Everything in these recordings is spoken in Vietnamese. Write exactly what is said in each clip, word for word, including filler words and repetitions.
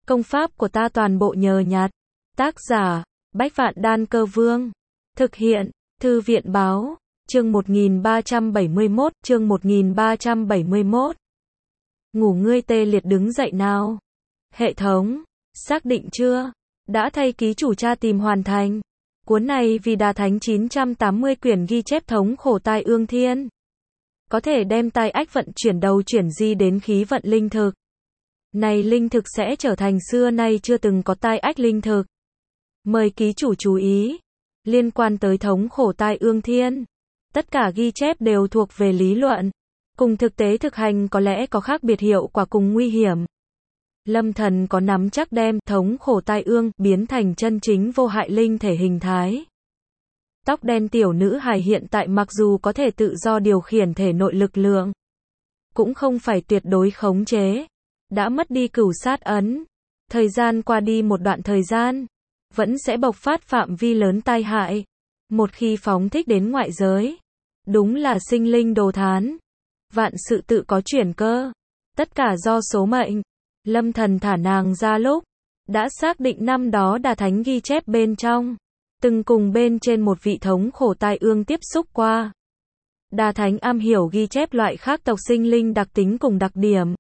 Công pháp của ta toàn bộ nhờ nhặt. Tác giả, Bách Vạn Đan Cơ Vương. Thực hiện, Thư viện Báo. Chương một nghìn ba trăm bảy mươi mốt, chương một nghìn ba trăm bảy mươi mốt. Ngủ ngươi tê liệt đứng dậy nào. Hệ thống, xác định chưa? Đã thay ký chủ tra tìm hoàn thành. Cuốn này vì Đà Thánh chín trăm tám mươi quyển ghi chép thống khổ tai ương thiên. Có thể đem tai ách vận chuyển đầu chuyển di đến khí vận linh thực. Này linh thực sẽ trở thành xưa nay chưa từng có tai ách linh thực. Mời ký chủ chú ý. Liên quan tới thống khổ tai ương thiên. Tất cả ghi chép đều thuộc về lý luận. Cùng thực tế thực hành có lẽ có khác biệt hiệu quả cùng nguy hiểm. Lâm Thần có nắm chắc đem thống khổ tai ương biến thành chân chính vô hại linh thể hình thái. Tóc đen tiểu nữ hài hiện tại mặc dù có thể tự do điều khiển thể nội lực lượng, cũng không phải tuyệt đối khống chế. Đã mất đi cửu sát ấn. Thời gian qua đi một đoạn thời gian, vẫn sẽ bộc phát phạm vi lớn tai hại. Một khi phóng thích đến ngoại giới, đúng là sinh linh đồ thán. Vạn sự tự có chuyển cơ. Tất cả do số mệnh. Lâm Thần thả nàng ra lúc đã xác định năm đó Đà Thánh ghi chép bên trong, từng cùng bên trên một vị thống khổ tai ương tiếp xúc qua. Đà Thánh am hiểu ghi chép loại khác tộc sinh linh đặc tính cùng đặc điểm.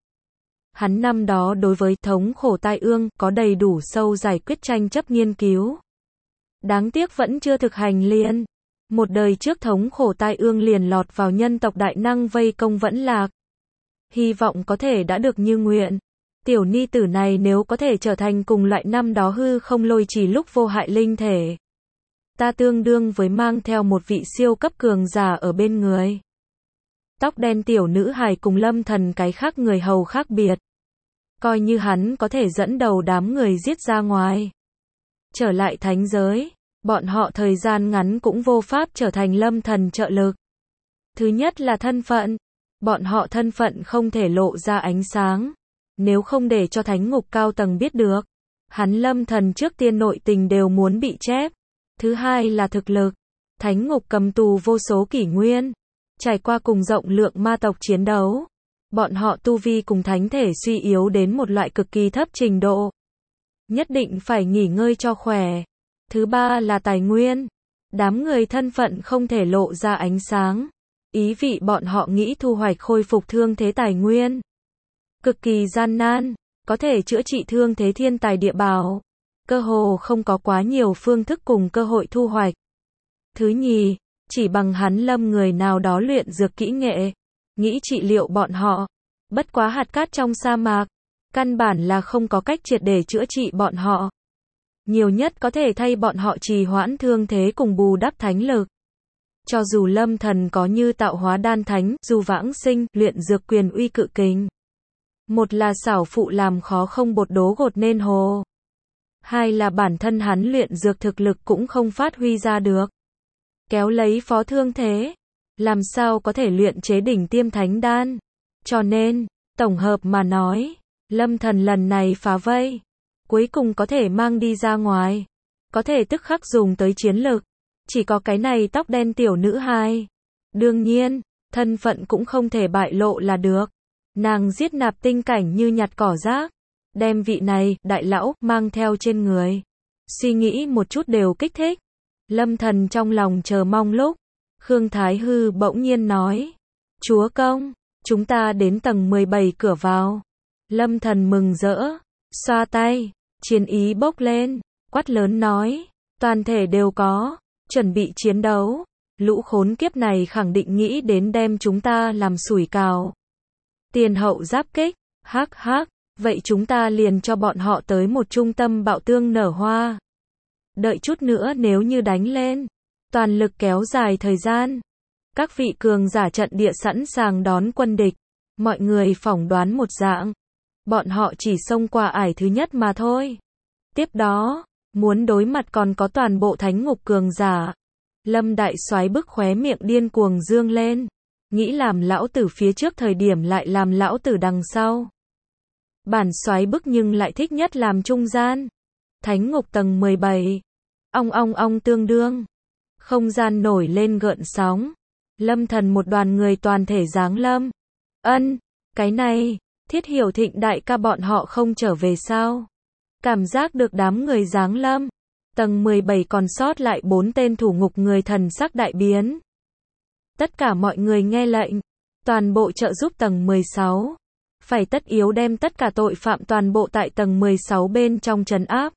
Hắn năm đó đối với thống khổ tai ương có đầy đủ sâu giải quyết tranh chấp nghiên cứu. Đáng tiếc vẫn chưa thực hành liền. Một đời trước thống khổ tai ương liền lọt vào nhân tộc đại năng vây công vẫn lạc. Hy vọng có thể đã được như nguyện. Tiểu ni tử này nếu có thể trở thành cùng loại năm đó hư không lôi chỉ lúc vô hại linh thể, ta tương đương với mang theo một vị siêu cấp cường giả ở bên người. Tóc đen tiểu nữ hài cùng Lâm Thần cái khác người hầu khác biệt. Coi như hắn có thể dẫn đầu đám người giết ra ngoài, trở lại thánh giới, bọn họ thời gian ngắn cũng vô pháp trở thành Lâm Thần trợ lực. Thứ nhất là thân phận. Bọn họ thân phận không thể lộ ra ánh sáng. Nếu không để cho thánh ngục cao tầng biết được, hắn Lâm Thần trước tiên nội tình đều muốn bị chép. Thứ hai là thực lực. Thánh ngục cầm tù vô số kỷ nguyên, trải qua cùng rộng lượng ma tộc chiến đấu. Bọn họ tu vi cùng thánh thể suy yếu đến một loại cực kỳ thấp trình độ. Nhất định phải nghỉ ngơi cho khỏe. Thứ ba là tài nguyên. Đám người thân phận không thể lộ ra ánh sáng. Ý vị bọn họ nghĩ thu hoạch khôi phục thương thế tài nguyên. Cực kỳ gian nan, có thể chữa trị thương thế thiên tài địa bảo. Cơ hồ không có quá nhiều phương thức cùng cơ hội thu hoạch. Thứ nhì, chỉ bằng hắn Lâm người nào đó luyện dược kỹ nghệ, nghĩ trị liệu bọn họ. Bất quá hạt cát trong sa mạc, căn bản là không có cách triệt để chữa trị bọn họ. Nhiều nhất có thể thay bọn họ trì hoãn thương thế cùng bù đắp thánh lực. Cho dù Lâm Thần có như tạo hóa đan thánh, dù vãng sinh, luyện dược quyền uy cự kình. Một là xảo phụ làm khó không bột đố gột nên hồ. Hai là bản thân hắn luyện dược thực lực cũng không phát huy ra được. Kéo lấy phó thương thế, làm sao có thể luyện chế đỉnh tiêm thánh đan. Cho nên, tổng hợp mà nói, Lâm Thần lần này phá vây, cuối cùng có thể mang đi ra ngoài. Có thể tức khắc dùng tới chiến lực. Chỉ có cái này tóc đen tiểu nữ hài. Đương nhiên, thân phận cũng không thể bại lộ là được. Nàng giết nạp tinh cảnh như nhặt cỏ rác. Đem vị này, đại lão, mang theo trên người. Suy nghĩ một chút đều kích thích. Lâm Thần trong lòng chờ mong lúc. Khương Thái Hư bỗng nhiên nói. Chúa công, chúng ta đến tầng mười bảy cửa vào. Lâm Thần mừng rỡ. Xoa tay, chiến ý bốc lên. Quát lớn nói. Toàn thể đều có. Chuẩn bị chiến đấu. Lũ khốn kiếp này khẳng định nghĩ đến đem chúng ta làm sủi cào. Tiền hậu giáp kích. Hắc hắc. Vậy chúng ta liền cho bọn họ tới một trung tâm bạo tương nở hoa. Đợi chút nữa nếu như đánh lên, toàn lực kéo dài thời gian. Các vị cường giả trận địa sẵn sàng đón quân địch. Mọi người phỏng đoán một dạng. Bọn họ chỉ xông qua ải thứ nhất mà thôi. Tiếp đó, muốn đối mặt còn có toàn bộ thánh ngục cường giả. Lâm đại soái bức khóe miệng điên cuồng dương lên. Nghĩ làm lão tử phía trước thời điểm lại làm lão tử đằng sau. Bản soái bức nhưng lại thích nhất làm trung gian. Thánh ngục tầng mười bảy. Ong ong ong tương đương. Không gian nổi lên gợn sóng. Lâm Thần một đoàn người toàn thể giáng lâm. Ân, cái này, Thiết Hiểu Thịnh đại ca bọn họ không trở về sao? Cảm giác được đám người giáng lâm. Tầng mười bảy còn sót lại bốn tên thủ ngục người thần sắc đại biến. Tất cả mọi người nghe lệnh. Toàn bộ trợ giúp tầng mười sáu. Phải tất yếu đem tất cả tội phạm toàn bộ tại tầng mười sáu bên trong trấn áp.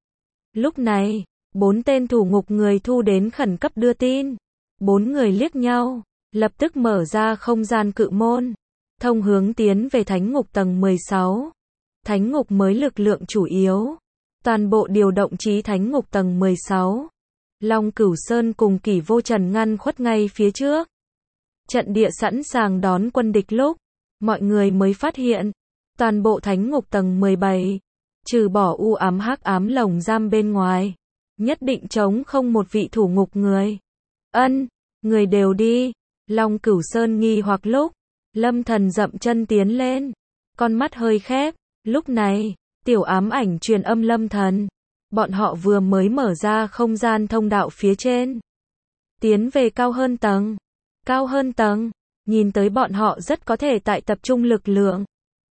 Lúc này, bốn tên thủ ngục người thu đến khẩn cấp đưa tin. Bốn người liếc nhau, lập tức mở ra không gian cự môn. Thông hướng tiến về thánh ngục tầng mười sáu. Thánh ngục mới lực lượng chủ yếu. Toàn bộ điều động chí thánh ngục tầng mười sáu. Long Cửu Sơn cùng Kỷ Vô Trần ngăn khuất ngay phía trước. Trận địa sẵn sàng đón quân địch lúc, mọi người mới phát hiện, toàn bộ thánh ngục tầng mười bảy, trừ bỏ u ám hắc ám lồng giam bên ngoài, nhất định trống không một vị thủ ngục người. Ân, người đều đi. Long Cửu Sơn nghi hoặc lúc, Lâm Thần dậm chân tiến lên, con mắt hơi khép. Lúc này, tiểu ám ảnh truyền âm Lâm Thần. Bọn họ vừa mới mở ra không gian thông đạo phía trên. Tiến về cao hơn tầng. Cao hơn tầng, nhìn tới bọn họ rất có thể tại tập trung lực lượng.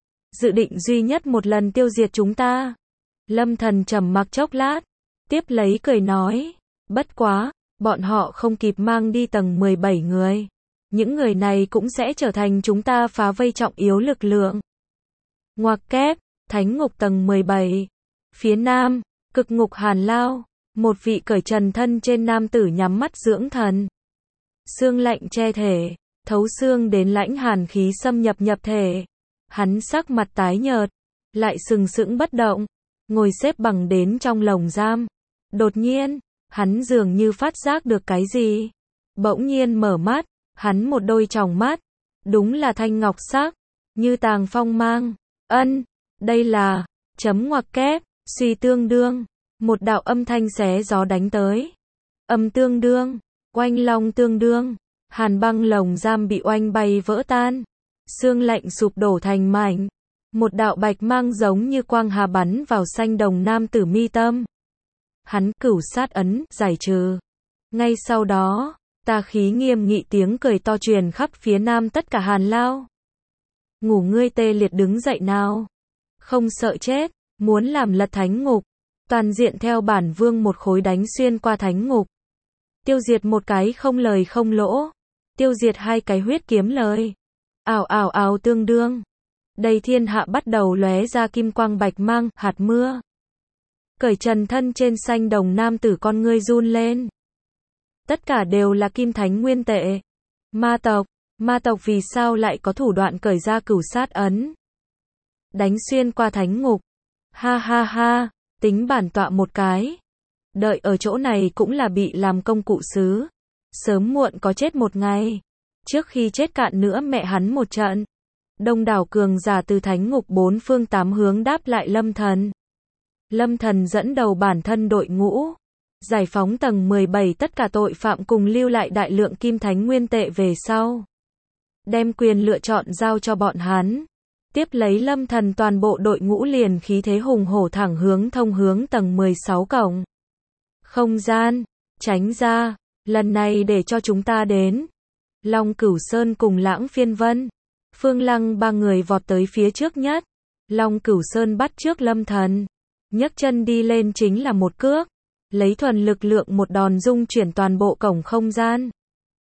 Dự định duy nhất một lần tiêu diệt chúng ta. Lâm Thần trầm mặc chốc lát, tiếp lấy cười nói, bất quá, bọn họ không kịp mang đi tầng mười bảy người. Những người này cũng sẽ trở thành chúng ta phá vây trọng yếu lực lượng. Ngoặc kép, thánh ngục tầng mười bảy. Phía nam, cực ngục Hàn Lao, một vị cởi trần thân trên nam tử nhắm mắt dưỡng thần. Xương lạnh che thể, thấu xương đến lãnh hàn khí xâm nhập nhập thể. Hắn sắc mặt tái nhợt, lại sừng sững bất động, ngồi xếp bằng đến trong lồng giam. Đột nhiên, hắn dường như phát giác được cái gì. Bỗng nhiên mở mắt, hắn một đôi tròng mắt, đúng là thanh ngọc sắc, như tàng phong mang. Ân, đây là, chấm ngoặc kép, suy tương đương. Một đạo âm thanh xé gió đánh tới. Âm tương đương, oanh long tương đương, hàn băng lồng giam bị oanh bay vỡ tan. Xương lạnh sụp đổ thành mảnh. Một đạo bạch mang giống như quang hà bắn vào xanh đồng nam tử mi tâm. Hắn cửu sát ấn, giải trừ. Ngay sau đó, tà khí nghiêm nghị tiếng cười to truyền khắp phía nam tất cả Hàn Lao. Ngủ ngươi tê liệt đứng dậy nào. Không sợ chết, muốn làm lật thánh ngục. Toàn diện theo bản vương một khối đánh xuyên qua thánh ngục. Tiêu diệt một cái không lời không lỗ. Tiêu diệt hai cái huyết kiếm lời. Ào ào ào tương đương. Đầy thiên hạ bắt đầu lóe ra kim quang bạch mang, hạt mưa. Cởi trần thân trên xanh đồng nam tử con ngươi run lên. Tất cả đều là kim thánh nguyên tệ. Ma tộc, ma tộc vì sao lại có thủ đoạn cởi ra cửu sát ấn? Đánh xuyên qua thánh ngục. Ha ha ha, tính bản tọa một cái. Đợi ở chỗ này cũng là bị làm công cụ sứ. Sớm muộn có chết một ngày. Trước khi chết cạn nữa mẹ hắn một trận. Đông đảo cường giả từ thánh ngục bốn phương tám hướng đáp lại Lâm Thần. Lâm Thần dẫn đầu bản thân đội ngũ. Giải phóng tầng mười bảy tất cả tội phạm cùng lưu lại đại lượng kim thánh nguyên tệ về sau. Đem quyền lựa chọn giao cho bọn hắn. Tiếp lấy Lâm Thần toàn bộ đội ngũ liền khí thế hùng hổ thẳng hướng thông hướng tầng mười sáu cổng. Không gian, tránh ra, lần này để cho chúng ta đến. Long Cửu Sơn cùng Lãng Phiên Vân, Phương Lăng ba người vọt tới phía trước nhất. Long Cửu Sơn bắt trước Lâm Thần, nhấc chân đi lên chính là một cước, lấy thuần lực lượng một đòn dung chuyển toàn bộ cổng không gian.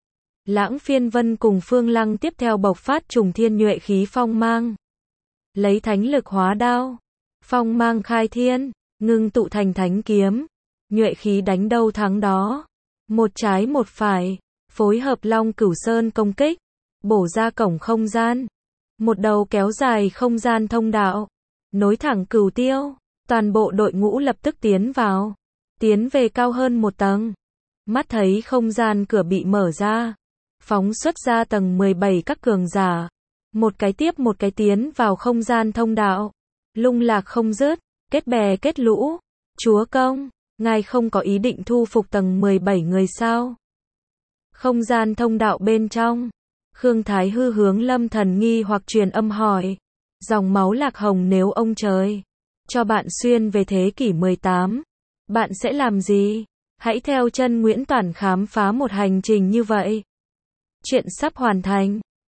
Lãng Phiên Vân cùng Phương Lăng tiếp theo bộc phát trùng thiên nhuệ khí phong mang. Lấy thánh lực hóa đao, phong mang khai thiên, ngưng tụ thành thánh kiếm, nhuệ khí đánh đâu thắng đó. Một trái một phải, phối hợp Long Cửu Sơn công kích, bổ ra cổng không gian. Một đầu kéo dài không gian thông đạo, nối thẳng Cửu Tiêu, toàn bộ đội ngũ lập tức tiến vào, tiến về cao hơn một tầng. Mắt thấy không gian cửa bị mở ra, phóng xuất ra tầng mười bảy các cường giả, một cái tiếp một cái tiến vào không gian thông đạo, lung lạc không dứt, kết bè kết lũ. Chúa công, ngài không có ý định thu phục tầng mười bảy người sao? Không gian thông đạo bên trong, Khương Thái Hư hướng Lâm Thần nghi hoặc truyền âm hỏi. Dòng máu lạc hồng nếu ông trời cho bạn xuyên về thế kỷ mười tám, bạn sẽ làm gì? Hãy theo chân Nguyễn Toản khám phá một hành trình như vậy. Chuyện sắp hoàn thành.